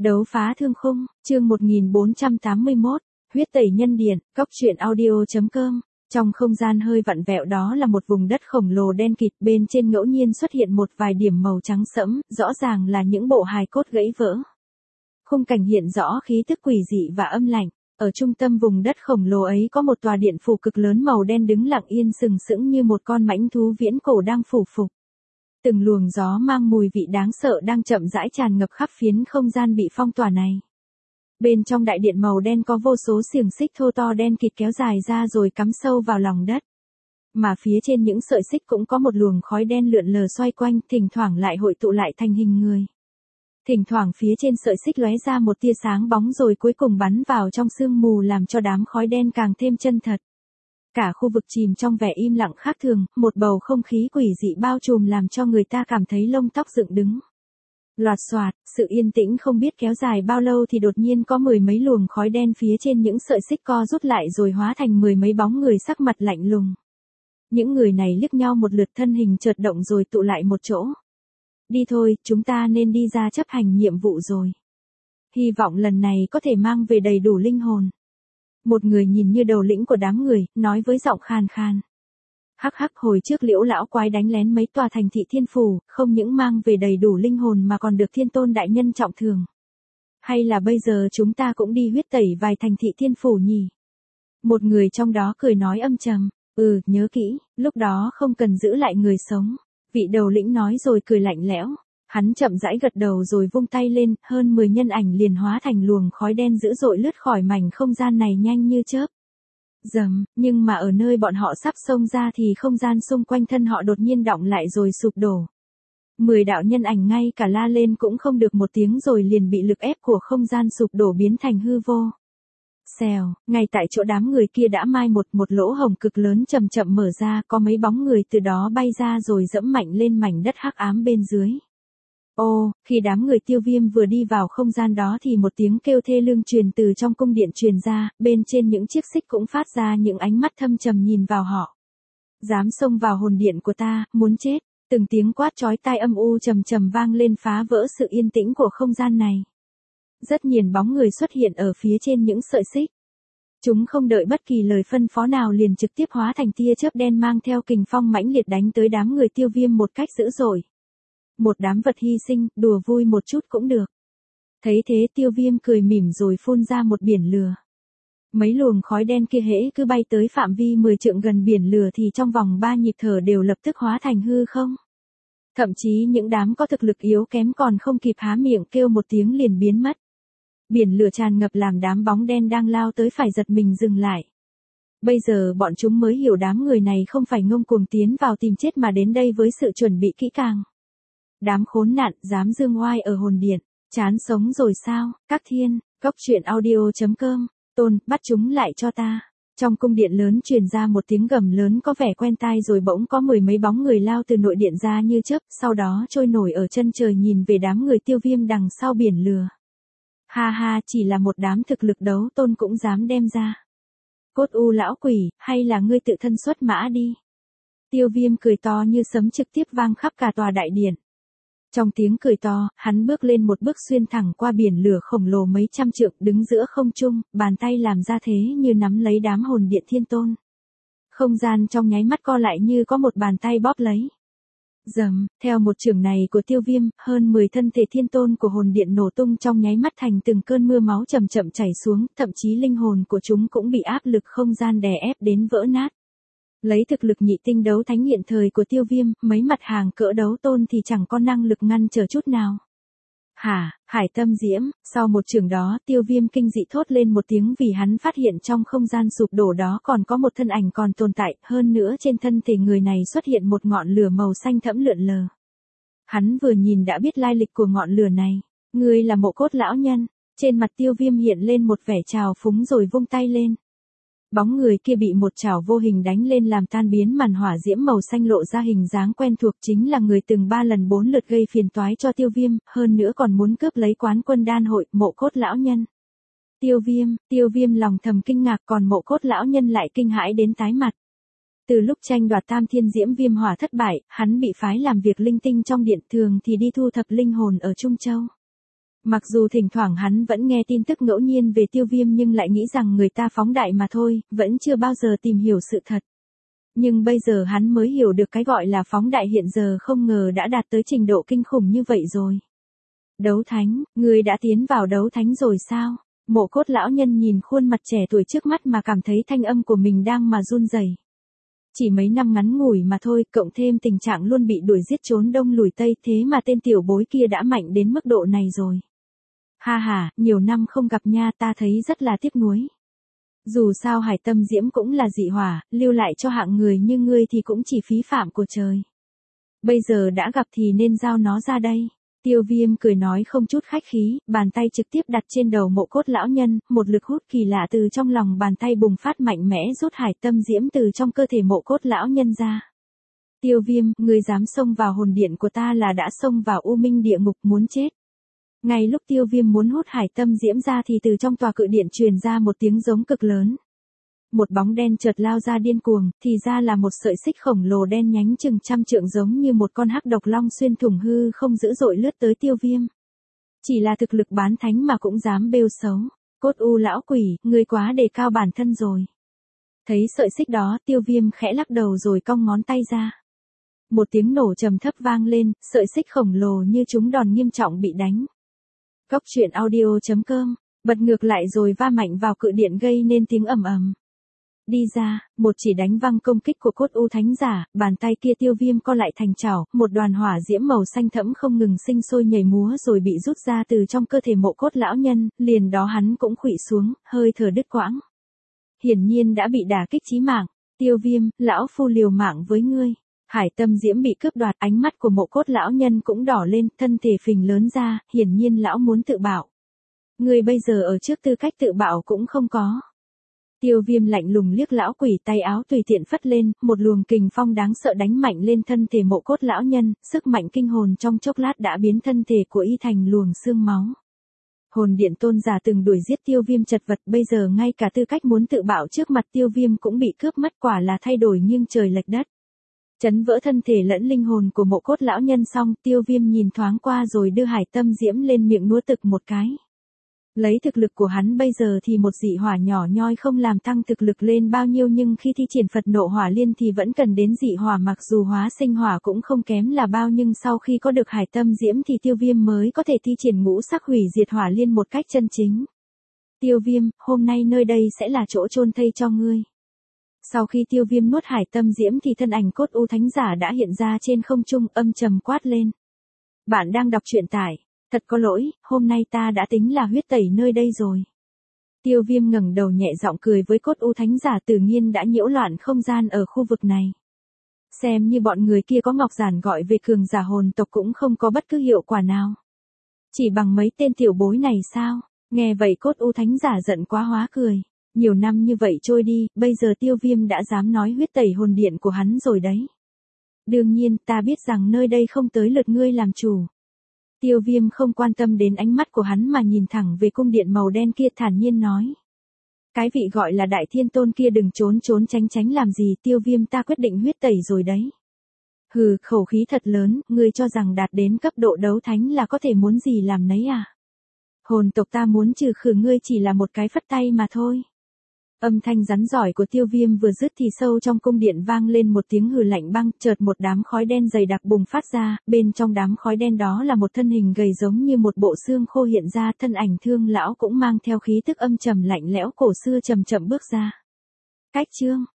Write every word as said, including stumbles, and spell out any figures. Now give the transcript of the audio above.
Đấu phá thương khung, chương một nghìn bốn trăm tám mươi mốt, huyết tẩy nhân điện, cóc truyện audio.com. Trong không gian hơi vặn vẹo đó là một vùng đất khổng lồ đen kịt, bên trên ngẫu nhiên xuất hiện một vài điểm màu trắng sẫm, rõ ràng là những bộ hài cốt gãy vỡ. Khung cảnh hiện rõ khí tức quỷ dị và âm lạnh. Ở trung tâm vùng đất khổng lồ ấy có một tòa điện phủ cực lớn màu đen đứng lặng yên sừng sững như một con mãnh thú viễn cổ đang phủ phục. Từng luồng gió mang mùi vị đáng sợ đang chậm rãi tràn ngập khắp phiến không gian bị phong tỏa này. Bên trong đại điện màu đen có vô số xiềng xích thô to đen kịt kéo dài ra rồi cắm sâu vào lòng đất. Mà phía trên những sợi xích cũng có một luồng khói đen lượn lờ xoay quanh, thỉnh thoảng lại hội tụ lại thành hình người. Thỉnh thoảng phía trên sợi xích lóe ra một tia sáng bóng rồi cuối cùng bắn vào trong sương mù làm cho đám khói đen càng thêm chân thật. Cả khu vực chìm trong vẻ im lặng khác thường, một bầu không khí quỷ dị bao trùm làm cho người ta cảm thấy lông tóc dựng đứng. Loạt xoạt, sự yên tĩnh không biết kéo dài bao lâu thì đột nhiên có mười mấy luồng khói đen phía trên những sợi xích co rút lại rồi hóa thành mười mấy bóng người sắc mặt lạnh lùng. Những người này liếc nhau một lượt, thân hình chợt động rồi tụ lại một chỗ. Đi thôi, chúng ta nên đi ra chấp hành nhiệm vụ rồi. Hy vọng lần này có thể mang về đầy đủ linh hồn. Một người nhìn như đầu lĩnh của đám người, nói với giọng khàn khàn. Hắc hắc, hồi trước Liễu lão quái đánh lén mấy tòa thành thị thiên phủ, không những mang về đầy đủ linh hồn mà còn được thiên tôn đại nhân trọng thưởng. Hay là bây giờ chúng ta cũng đi huyết tẩy vài thành thị thiên phủ nhỉ? Một người trong đó cười nói âm trầm. Ừ, nhớ kỹ, lúc đó không cần giữ lại người sống. Vị đầu lĩnh nói rồi cười lạnh lẽo. Hắn chậm rãi gật đầu rồi vung tay lên, hơn mười nhân ảnh liền hóa thành luồng khói đen dữ dội lướt khỏi mảnh không gian này nhanh như chớp. Dầm, nhưng mà ở nơi bọn họ sắp xông ra thì không gian xung quanh thân họ đột nhiên đọng lại rồi sụp đổ. Mười đạo nhân ảnh ngay cả la lên cũng không được một tiếng rồi liền bị lực ép của không gian sụp đổ biến thành hư vô. Xèo, ngay tại chỗ đám người kia đã mai một một lỗ hổng cực lớn chậm chậm mở ra, có mấy bóng người từ đó bay ra rồi dẫm mạnh lên mảnh đất hắc ám bên dưới. Ô, khi đám người Tiêu Viêm vừa đi vào không gian đó thì một tiếng kêu thê lương truyền từ trong cung điện truyền ra, bên trên những chiếc xích cũng phát ra những ánh mắt thâm trầm nhìn vào họ. Dám xông vào hồn điện của ta, muốn chết, từng tiếng quát chói tai âm u trầm trầm vang lên phá vỡ sự yên tĩnh của không gian này. Rất nhiều bóng người xuất hiện ở phía trên những sợi xích. Chúng không đợi bất kỳ lời phân phó nào liền trực tiếp hóa thành tia chớp đen mang theo kình phong mãnh liệt đánh tới đám người Tiêu Viêm một cách dữ dội. Một đám vật hy sinh, đùa vui một chút cũng được. Thấy thế Tiêu Viêm cười mỉm rồi phun ra một biển lửa. Mấy luồng khói đen kia hễ cứ bay tới phạm vi mười trượng gần biển lửa thì trong vòng ba nhịp thở đều lập tức hóa thành hư không. Thậm chí những đám có thực lực yếu kém còn không kịp há miệng kêu một tiếng liền biến mất. Biển lửa tràn ngập làm đám bóng đen đang lao tới phải giật mình dừng lại. Bây giờ bọn chúng mới hiểu đám người này không phải ngông cuồng tiến vào tìm chết mà đến đây với sự chuẩn bị kỹ càng. Đám khốn nạn, dám dương oai ở hồn điện, chán sống rồi sao? Các thiên, cóc truyện audio.com, tôn, bắt chúng lại cho ta. Trong cung điện lớn truyền ra một tiếng gầm lớn có vẻ quen tai rồi bỗng có mười mấy bóng người lao từ nội điện ra như chớp, sau đó trôi nổi ở chân trời nhìn về đám người Tiêu Viêm đằng sau biển lửa. Ha ha, chỉ là một đám thực lực đấu tôn cũng dám đem ra. Cốt u lão quỷ, hay là ngươi tự thân xuất mã đi. Tiêu Viêm cười to như sấm trực tiếp vang khắp cả tòa đại điện. Trong tiếng cười to, hắn bước lên một bước xuyên thẳng qua biển lửa khổng lồ mấy trăm trượng đứng giữa không trung, bàn tay làm ra thế như nắm lấy đám hồn điện thiên tôn. Không gian trong nháy mắt co lại như có một bàn tay bóp lấy. Dầm, theo một chưởng này của Tiêu Viêm, hơn mười thân thể thiên tôn của hồn điện nổ tung trong nháy mắt thành từng cơn mưa máu chậm chậm chảy xuống, thậm chí linh hồn của chúng cũng bị áp lực không gian đè ép đến vỡ nát. Lấy thực lực nhị tinh đấu thánh hiện thời của Tiêu Viêm, mấy mặt hàng cỡ đấu tôn thì chẳng có năng lực ngăn trở chút nào. Hả, hải tâm diễm, sau một chưởng đó Tiêu Viêm kinh dị thốt lên một tiếng vì hắn phát hiện trong không gian sụp đổ đó còn có một thân ảnh còn tồn tại, hơn nữa trên thân thể người này xuất hiện một ngọn lửa màu xanh thẫm lượn lờ. Hắn vừa nhìn đã biết lai lịch của ngọn lửa này, ngươi là Mộ Cốt lão nhân, trên mặt Tiêu Viêm hiện lên một vẻ trào phúng rồi vung tay lên. Bóng người kia bị một chảo vô hình đánh lên làm tan biến màn hỏa diễm màu xanh lộ ra hình dáng quen thuộc, chính là người từng ba lần bốn lượt gây phiền toái cho Tiêu Viêm, hơn nữa còn muốn cướp lấy quán quân đan hội, Mộ Cốt lão nhân. Tiêu Viêm, Tiêu Viêm lòng thầm kinh ngạc còn Mộ Cốt lão nhân lại kinh hãi đến tái mặt. Từ lúc tranh đoạt tam thiên diễm viêm hỏa thất bại, hắn bị phái làm việc linh tinh trong điện, thường thì đi thu thập linh hồn ở Trung Châu. Mặc dù thỉnh thoảng hắn vẫn nghe tin tức ngẫu nhiên về Tiêu Viêm nhưng lại nghĩ rằng người ta phóng đại mà thôi, vẫn chưa bao giờ tìm hiểu sự thật. Nhưng bây giờ hắn mới hiểu được cái gọi là phóng đại hiện giờ không ngờ đã đạt tới trình độ kinh khủng như vậy rồi. Đấu thánh, người đã tiến vào đấu thánh rồi sao? Mộ Cốt lão nhân nhìn khuôn mặt trẻ tuổi trước mắt mà cảm thấy thanh âm của mình đang mà run rẩy. Chỉ mấy năm ngắn ngủi mà thôi, cộng thêm tình trạng luôn bị đuổi giết trốn đông lùi tây, thế mà tên tiểu bối kia đã mạnh đến mức độ này rồi. Ha ha, nhiều năm không gặp nha, ta thấy rất là tiếc nuối. Dù sao Hải Tâm Diễm cũng là dị hỏa, lưu lại cho hạng người như ngươi thì cũng chỉ phí phạm của trời. Bây giờ đã gặp thì nên giao nó ra đây. Tiêu Viêm cười nói không chút khách khí, bàn tay trực tiếp đặt trên đầu Mộ Cốt lão nhân, một lực hút kỳ lạ từ trong lòng bàn tay bùng phát mạnh mẽ rút Hải Tâm Diễm từ trong cơ thể Mộ Cốt lão nhân ra. Tiêu Viêm, ngươi dám xông vào hồn điện của ta là đã xông vào u minh địa ngục muốn chết. Ngay lúc Tiêu Viêm muốn hút Hải Tâm Diễm ra thì từ trong tòa cự điện truyền ra một tiếng giống cực lớn. Một bóng đen chợt lao ra điên cuồng, thì ra là một sợi xích khổng lồ đen nhánh chừng trăm trượng giống như một con hắc độc long xuyên thủng hư không dữ dội lướt tới Tiêu Viêm. Chỉ là thực lực bán thánh mà cũng dám bêu xấu. Cốt u lão quỷ, ngươi quá đề cao bản thân rồi. Thấy sợi xích đó, Tiêu Viêm khẽ lắc đầu rồi cong ngón tay ra. Một tiếng nổ trầm thấp vang lên, sợi xích khổng lồ như trúng đòn nghiêm trọng bị đánh. Góc truyện audio chấm com, bật ngược lại rồi va mạnh vào cự điện gây nên tiếng ầm ầm. Đi ra, một chỉ đánh văng công kích của Cốt u thánh giả, bàn tay kia Tiêu Viêm co lại thành chảo, một đoàn hỏa diễm màu xanh thẫm không ngừng sinh sôi nhảy múa rồi bị rút ra từ trong cơ thể Mộ Cốt lão nhân, liền đó hắn cũng khuỵu xuống, hơi thở đứt quãng. Hiển nhiên đã bị đả kích chí mạng. Tiêu Viêm, lão phu liều mạng với ngươi. Hải Tâm Diễm bị cướp đoạt, ánh mắt của Mộ Cốt lão nhân cũng đỏ lên, thân thể phình lớn ra, hiển nhiên lão muốn tự bạo. Ngươi bây giờ ở trước tư cách tự bạo cũng không có. Tiêu Viêm lạnh lùng liếc lão quỷ, tay áo tùy tiện phất lên, một luồng kình phong đáng sợ đánh mạnh lên thân thể Mộ Cốt lão nhân, sức mạnh kinh hồn trong chốc lát đã biến thân thể của y thành luồng xương máu. Hồn điện tôn giả từng đuổi giết Tiêu Viêm chật vật, bây giờ ngay cả tư cách muốn tự bạo trước mặt Tiêu Viêm cũng bị cướp mất, quả là thay đổi nghiêng trời lệch đất. Chấn vỡ thân thể lẫn linh hồn của Mộ Cốt lão nhân xong, Tiêu Viêm nhìn thoáng qua rồi đưa Hải Tâm Diễm lên miệng nuốt tực một cái. Lấy thực lực của hắn bây giờ thì một dị hỏa nhỏ nhoi không làm tăng thực lực lên bao nhiêu, nhưng khi thi triển Phật nộ hỏa liên thì vẫn cần đến dị hỏa, mặc dù hóa sinh hỏa cũng không kém là bao, nhưng sau khi có được Hải Tâm Diễm thì Tiêu Viêm mới có thể thi triển ngũ sắc hủy diệt hỏa liên một cách chân chính. Tiêu Viêm, hôm nay nơi đây sẽ là chỗ chôn thây cho ngươi. Sau khi Tiêu Viêm nuốt Hải Tâm Diễm thì thân ảnh Cốt u thánh giả đã hiện ra trên không trung, âm trầm quát lên. Bạn đang đọc truyện tải. Thật có lỗi, hôm nay ta đã tính là huyết tẩy nơi đây rồi. Tiêu Viêm ngẩng đầu nhẹ giọng cười với Cốt u thánh giả, tự nhiên đã nhiễu loạn không gian ở khu vực này. Xem như bọn người kia có ngọc giản gọi về cường giả hồn tộc cũng không có bất cứ hiệu quả nào. Chỉ bằng mấy tên tiểu bối này sao? Nghe vậy Cốt u thánh giả giận quá hóa cười. Nhiều năm như vậy trôi đi, bây giờ Tiêu Viêm đã dám nói huyết tẩy hồn điện của hắn rồi đấy. Đương nhiên, ta biết rằng nơi đây không tới lượt ngươi làm chủ. Tiêu Viêm không quan tâm đến ánh mắt của hắn mà nhìn thẳng về cung điện màu đen kia, thản nhiên nói. Cái vị gọi là Đại Thiên Tôn kia đừng trốn trốn tránh tránh làm gì, Tiêu Viêm ta quyết định huyết tẩy rồi đấy. Hừ, khẩu khí thật lớn, ngươi cho rằng đạt đến cấp độ đấu thánh là có thể muốn gì làm nấy à? Hồn tộc ta muốn trừ khử ngươi chỉ là một cái phất tay mà thôi. Âm thanh rắn giỏi của Tiêu Viêm vừa dứt thì sâu trong cung điện vang lên một tiếng hừ lạnh băng, chợt một đám khói đen dày đặc bùng phát ra, bên trong đám khói đen đó là một thân hình gầy giống như một bộ xương khô hiện ra, thân ảnh Thương lão cũng mang theo khí tức âm trầm lạnh lẽo cổ xưa chậm chậm bước ra. Cách chương